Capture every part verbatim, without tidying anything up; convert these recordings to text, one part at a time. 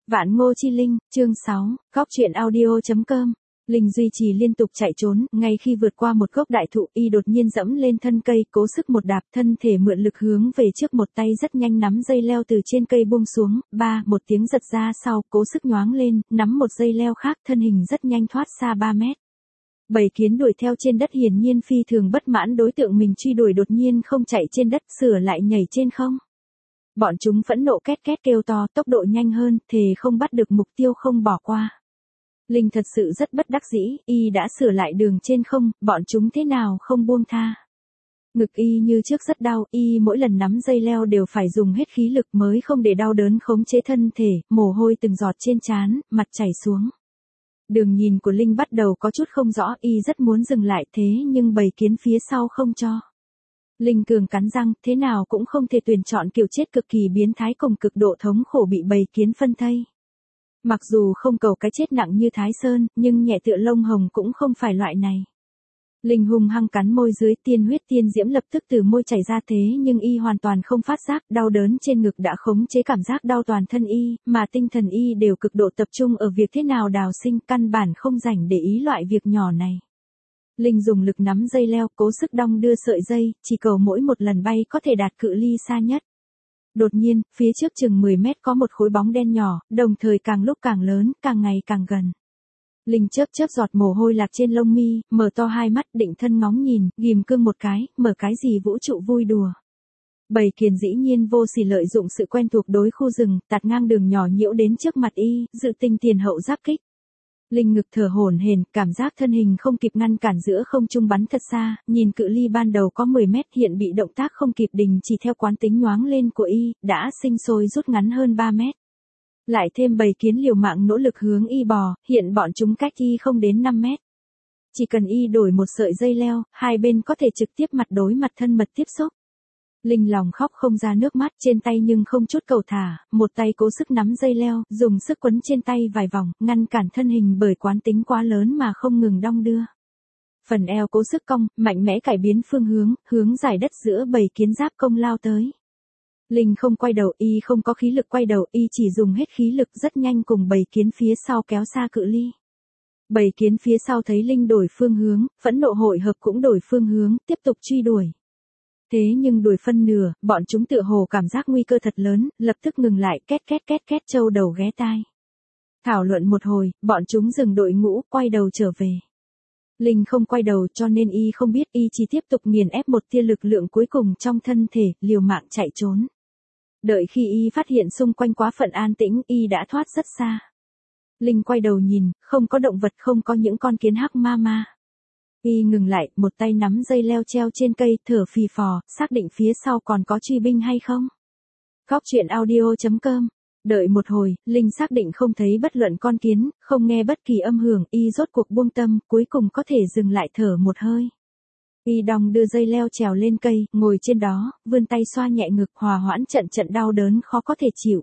Vạn Ngô Chi Linh, chương sáu, góc truyện audio chấm com. Linh duy trì liên tục chạy trốn, ngay khi vượt qua một gốc đại thụ, y đột nhiên dẫm lên thân cây, cố sức một đạp, thân thể mượn lực hướng về trước, một tay rất nhanh nắm dây leo từ trên cây buông xuống, ba, một tiếng giật ra sau, cố sức nhoáng lên, nắm một dây leo khác, thân hình rất nhanh thoát xa ba mét. Bầy kiến đuổi theo trên đất hiển nhiên phi thường bất mãn đối tượng mình truy đuổi đột nhiên không chạy trên đất, sửa lại nhảy trên không. Bọn chúng phẫn nộ két két kêu to, tốc độ nhanh hơn, thề không bắt được mục tiêu không bỏ qua. Linh thật sự rất bất đắc dĩ, y đã sửa lại đường trên không, bọn chúng thế nào không buông tha. Ngực y như trước rất đau, y mỗi lần nắm dây leo đều phải dùng hết khí lực mới không để đau đớn khống chế thân thể, mồ hôi từng giọt trên trán, mặt chảy xuống. Đường nhìn của Linh bắt đầu có chút không rõ, y rất muốn dừng lại thế nhưng bầy kiến phía sau không cho. Linh cường cắn răng, thế nào cũng không thể tuyển chọn kiểu chết cực kỳ biến thái cùng cực độ thống khổ bị bầy kiến phân thây. Mặc dù không cầu cái chết nặng như Thái Sơn, nhưng nhẹ tựa lông hồng cũng không phải loại này. Linh hung hăng cắn môi dưới, tiên huyết tiên diễm lập tức từ môi chảy ra thế nhưng y hoàn toàn không phát giác, đau đớn trên ngực đã khống chế cảm giác đau toàn thân y, mà tinh thần y đều cực độ tập trung ở việc thế nào đào sinh, căn bản không rảnh để ý loại việc nhỏ này. Linh dùng lực nắm dây leo, cố sức đong đưa sợi dây, chỉ cầu mỗi một lần bay có thể đạt cự ly xa nhất. Đột nhiên, phía trước chừng mười mét có một khối bóng đen nhỏ, đồng thời càng lúc càng lớn, càng ngày càng gần. Linh chớp chớp giọt mồ hôi lạc trên lông mi, mở to hai mắt định thân ngóng nhìn, ghim cương một cái, mở cái gì vũ trụ vui đùa. Bầy kiến dĩ nhiên vô sỉ lợi dụng sự quen thuộc đối khu rừng, tạt ngang đường nhỏ nhiễu đến trước mặt y, dự tình tiền hậu giáp kích. Linh ngực thở hổn hển, cảm giác thân hình không kịp ngăn cản giữa không trung bắn thật xa, nhìn cự ly ban đầu có mười mét hiện bị động tác không kịp đình chỉ theo quán tính nhoáng lên của y, đã sinh sôi rút ngắn hơn ba mét. Lại thêm bầy kiến liều mạng nỗ lực hướng y bò, hiện bọn chúng cách y không đến năm mét. Chỉ cần y đổi một sợi dây leo, hai bên có thể trực tiếp mặt đối mặt thân mật tiếp xúc. Linh lòng khóc không ra nước mắt, trên tay nhưng không chút cầu thả, một tay cố sức nắm dây leo, dùng sức quấn trên tay vài vòng, ngăn cản thân hình bởi quán tính quá lớn mà không ngừng đong đưa. Phần eo cố sức cong, mạnh mẽ cải biến phương hướng, hướng giải đất giữa bầy kiến giáp công lao tới. Linh không quay đầu, y không có khí lực quay đầu, y chỉ dùng hết khí lực rất nhanh cùng bầy kiến phía sau kéo xa cự ly. Bầy kiến phía sau thấy Linh đổi phương hướng, phẫn nộ hội hợp cũng đổi phương hướng, tiếp tục truy đuổi. Thế nhưng đuổi phân nửa, bọn chúng tựa hồ cảm giác nguy cơ thật lớn, lập tức ngừng lại, két két két két trâu đầu ghé tai. Thảo luận một hồi, bọn chúng dừng đội ngũ, quay đầu trở về. Linh không quay đầu cho nên y không biết, y chỉ tiếp tục nghiền ép một tia lực lượng cuối cùng trong thân thể, liều mạng chạy trốn. Đợi khi y phát hiện xung quanh quá phận an tĩnh, y đã thoát rất xa. Linh quay đầu nhìn, không có động vật, không có những con kiến hắc ma ma. Y ngừng lại, một tay nắm dây leo treo trên cây, thở phì phò, xác định phía sau còn có truy binh hay không. Góc truyện audio chấm com. Đợi một hồi, Linh xác định không thấy bất luận con kiến, không nghe bất kỳ âm hưởng, y rốt cuộc buông tâm, cuối cùng có thể dừng lại thở một hơi. Y đong đưa dây leo trèo lên cây, ngồi trên đó, vươn tay xoa nhẹ ngực, hòa hoãn trận trận đau đớn khó có thể chịu.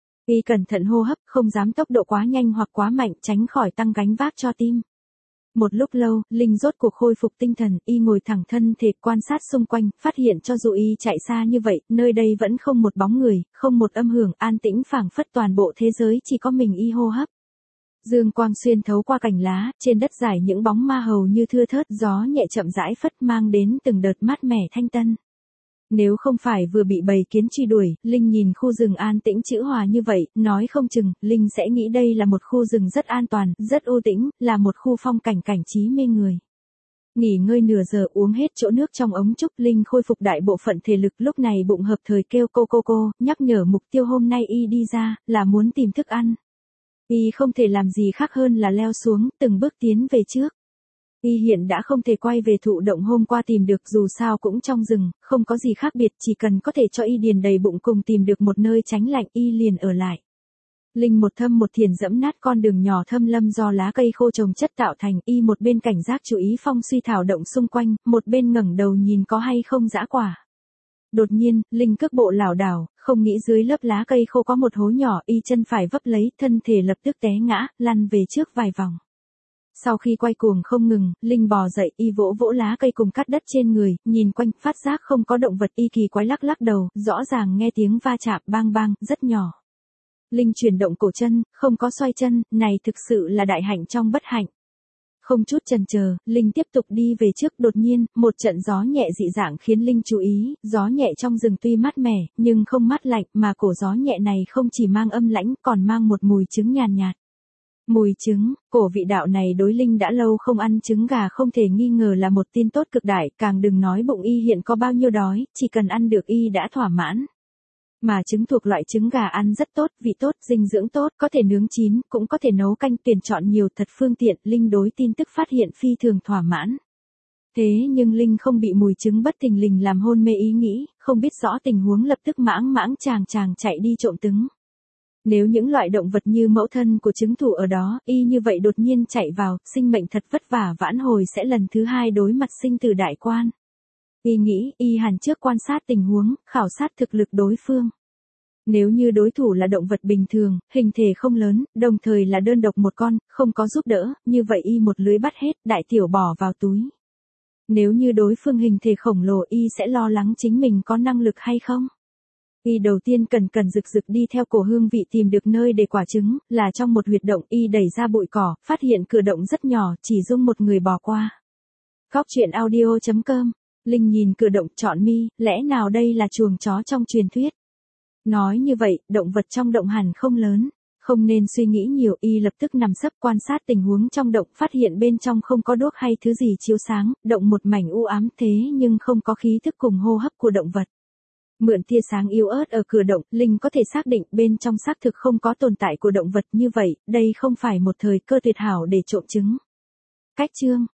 Y cẩn thận hô hấp, không dám tốc độ quá nhanh hoặc quá mạnh, tránh khỏi tăng gánh vác cho tim. Một lúc lâu, Linh rốt cuộc khôi phục tinh thần, y ngồi thẳng thân thể quan sát xung quanh, phát hiện cho dù y chạy xa như vậy, nơi đây vẫn không một bóng người, không một âm hưởng, an tĩnh phảng phất toàn bộ thế giới chỉ có mình y hô hấp. Dương quang xuyên thấu qua cành lá, trên đất dài những bóng ma hầu như thưa thớt, gió nhẹ chậm rãi phất mang đến từng đợt mát mẻ thanh tân. Nếu không phải vừa bị bầy kiến truy đuổi, Linh nhìn khu rừng an tĩnh chữ hòa như vậy, nói không chừng, Linh sẽ nghĩ đây là một khu rừng rất an toàn, rất ưu tĩnh, là một khu phong cảnh cảnh trí mê người. Nghỉ ngơi nửa giờ uống hết chỗ nước trong ống trúc, Linh khôi phục đại bộ phận thể lực, lúc này bụng hợp thời kêu cô cô cô, nhắc nhở mục tiêu hôm nay y đi ra, là muốn tìm thức ăn. Y không thể làm gì khác hơn là leo xuống, từng bước tiến về trước. Y hiện đã không thể quay về thụ động hôm qua tìm được, dù sao cũng trong rừng, không có gì khác biệt, chỉ cần có thể cho y điền đầy bụng cùng tìm được một nơi tránh lạnh, y liền ở lại. Linh một thâm một thiền dẫm nát con đường nhỏ thâm lâm do lá cây khô trồng chất tạo thành, y một bên cảnh giác chú ý phong suy thảo động xung quanh, một bên ngẩng đầu nhìn có hay không dã quả. Đột nhiên, Linh cước bộ lảo đảo, không nghĩ dưới lớp lá cây khô có một hố nhỏ, y chân phải vấp lấy, thân thể lập tức té ngã, lăn về trước vài vòng. Sau khi quay cuồng không ngừng, Linh bò dậy, y vỗ vỗ lá cây cùng cắt đất trên người, nhìn quanh, phát giác không có động vật, y kỳ quái lắc lắc đầu, rõ ràng nghe tiếng va chạm bang bang, rất nhỏ. Linh chuyển động cổ chân, không có xoay chân, này thực sự là đại hạnh trong bất hạnh. Không chút chần chờ, Linh tiếp tục đi về trước, đột nhiên, một trận gió nhẹ dị dạng khiến Linh chú ý, gió nhẹ trong rừng tuy mát mẻ, nhưng không mát lạnh, mà cổ gió nhẹ này không chỉ mang âm lãnh, còn mang một mùi trứng nhàn nhạt, nhạt. Mùi trứng, cổ vị đạo này đối Linh đã lâu không ăn trứng gà không thể nghi ngờ là một tin tốt cực đại, càng đừng nói bụng y hiện có bao nhiêu đói, chỉ cần ăn được y đã thỏa mãn. Mà trứng thuộc loại trứng gà ăn rất tốt, vị tốt, dinh dưỡng tốt, có thể nướng chín, cũng có thể nấu canh, tuyển chọn nhiều thật phương tiện, Linh đối tin tức phát hiện phi thường thỏa mãn. Thế nhưng Linh không bị mùi trứng bất thình lình làm hôn mê ý nghĩ, không biết rõ tình huống lập tức mãng mãng chàng chàng chạy đi trộm trứng. Nếu những loại động vật như mẫu thân của trứng thủ ở đó, y như vậy đột nhiên chạy vào, sinh mệnh thật vất vả vãn hồi sẽ lần thứ hai đối mặt sinh tử đại quan. Y nghĩ, y hẳn trước quan sát tình huống, khảo sát thực lực đối phương. Nếu như đối thủ là động vật bình thường, hình thể không lớn, đồng thời là đơn độc một con, không có giúp đỡ, như vậy y một lưới bắt hết, đại tiểu bỏ vào túi. Nếu như đối phương hình thể khổng lồ, y sẽ lo lắng chính mình có năng lực hay không. Y đầu tiên cần cần rực rực đi theo cổ hương vị tìm được nơi để quả trứng, là trong một huyệt động, y đẩy ra bụi cỏ, phát hiện cửa động rất nhỏ, chỉ dung một người bò qua. Góc truyện audio chấm com. Linh nhìn cửa động, chọn mi, lẽ nào đây là chuồng chó trong truyền thuyết. Nói như vậy, động vật trong động hẳn không lớn, không nên suy nghĩ nhiều, y lập tức nằm sấp quan sát tình huống trong động, phát hiện bên trong không có đuốc hay thứ gì chiếu sáng, động một mảnh u ám thế nhưng không có khí thức cùng hô hấp của động vật. Mượn tia sáng yếu ớt ở cửa động, Linh có thể xác định bên trong xác thực không có tồn tại của động vật, như vậy, đây không phải một thời cơ tuyệt hảo để trộm trứng. Cách chương